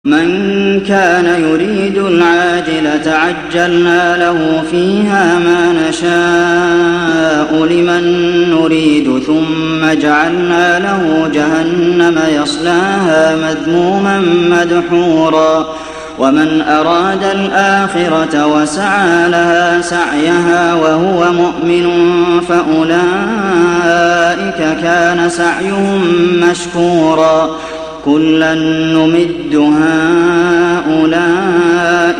مَن كَانَ يُرِيدُ الْعَاجِلَةَ عَجَّلْنَا لَهُ فِيهَا مَا نَشَاءُ لِمَن نُّرِيدُ ثُمَّ جَعَلْنَا لَهُ جَهَنَّمَ يَصْلَاهَا مَذْمُومًا مَّدْحُورًا وَمَنْ أَرَادَ الْآخِرَةَ وَسَعَىٰ لَهَا سَعْيَهَا وَهُوَ مُؤْمِنٌ فَأُولَٰئِكَ كَانَ سَعْيُهُم مَّشْكُورًا كُلًّا نُّمِدُّ هَٰؤُلَاءِ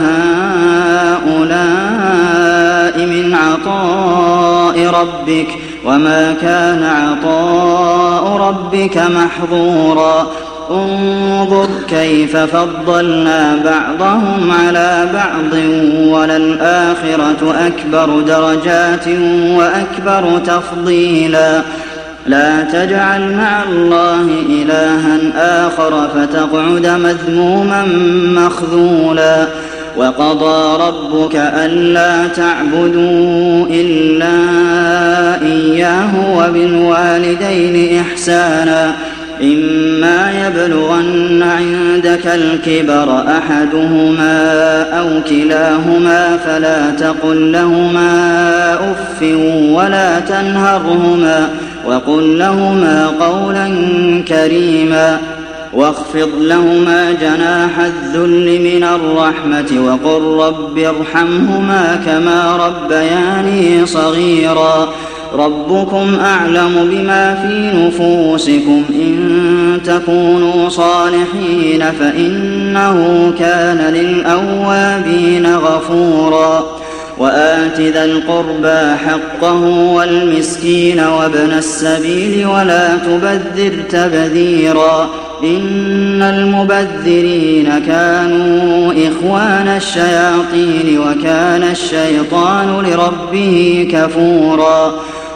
وَهَٰؤُلَاءِ مِنْ عَطَاءِ رَبِّكَ ۚ وَمَا كَانَ عَطَاءُ رَبِّكَ مَحْظُورًا انظُرْ كَيْفَ فَضَّلْنَا بَعْضَهُمْ عَلَىٰ بَعْضٍ ۚ وَلَلْآخِرَةُ أَكْبَرُ دَرَجَاتٍ وَأَكْبَرُ تَفْضِيلًا لَا تَجْعَلْ مَعَ اللَّهِ إِلَٰهًا آخَرَ فَتَقْعُدَ مَذْمُومًا مَّخْذُولًا وَقَضَىٰ رَبُّكَ أَلَّا تَعْبُدُوا إِلَّا إِيَّاهُ وَبِالْوَالِدَيْنِ إِحْسَانًا إِمَّا يَبْلُغَنَّ عِندَكَ الْكِبَرَ أَحَدُهُمَا أَوْ كِلَاهُمَا فَلَا تَقُل لَّهُمَا أُفٍّ وَلَا تَنْهَرْهُمَا وَقُل لَّهُمَا قَوْلًا كَرِيمًا وَاخْفِضْ لَهُمَا جَنَاحَ الذُّلِّ مِنَ الرَّحْمَةِ وَقُل رَّبِّ ارْحَمْهُمَا كَمَا رَبَّيَانِي صَغِيرًا رَّبُّكُمْ أَعْلَمُ بِمَا فِي نُفُوسِكُمْ ۚ إِن تَكُونُوا صَالِحِينَ فَإِنَّهُ كَانَ لِلْأَوَّابِينَ غَفُورًا وَآتِ ذَا الْقُرْبَىٰ حَقَّهُ وَالْمِسْكِينَ وَابْنَ السَّبِيلِ وَلَا تُبَذِّرْ تَبْذِيرًا إِنَّ الْمُبَذِّرِينَ كَانُوا إِخْوَانَ الشَّيَاطِينِ وَكَانَ الشَّيْطَانُ لِرَبِّهِ كَفُورًا